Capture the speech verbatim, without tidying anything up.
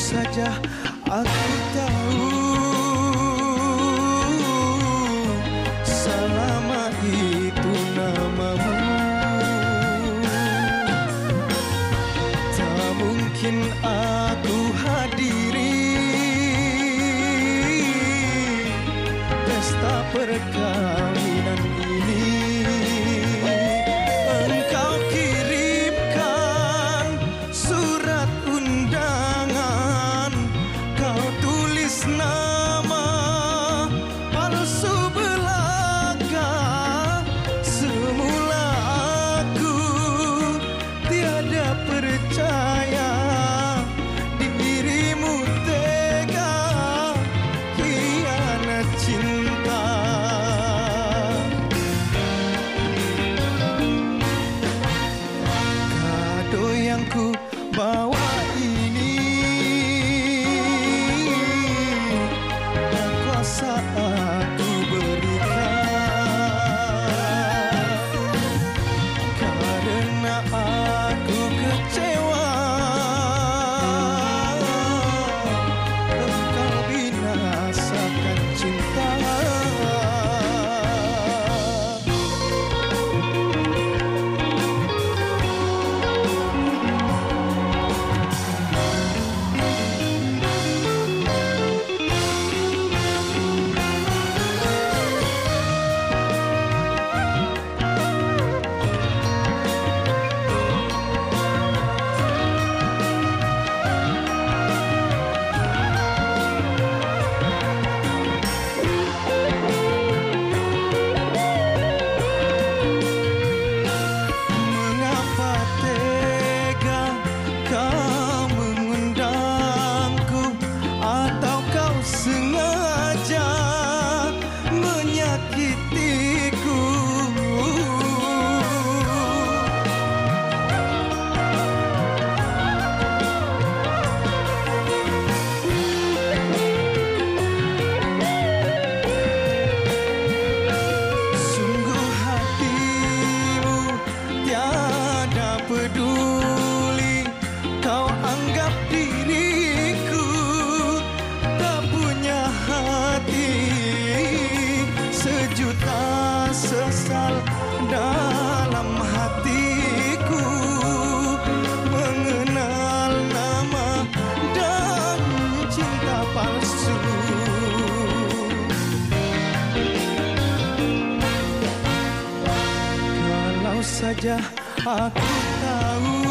saja aku tahu selama itu namamu, tak mungkin aku hadiri pesta perkawinan ini. Engkau kirimkan surat undangan, kau tulis nama palsu belaka. Semula aku tiada percaya dirimu tega khianat cinta. Kado yang ku bawa ini tak kuasa aku berikan, karena aku kecewa engkau binasakan cinta. Sengaja menyakitiku, sungguh hatimu tiada peduli, kau anggap diriku hati. Sejuta sesal dalam hatiku mengenal nama dan cinta palsu. Kalau saja aku tahu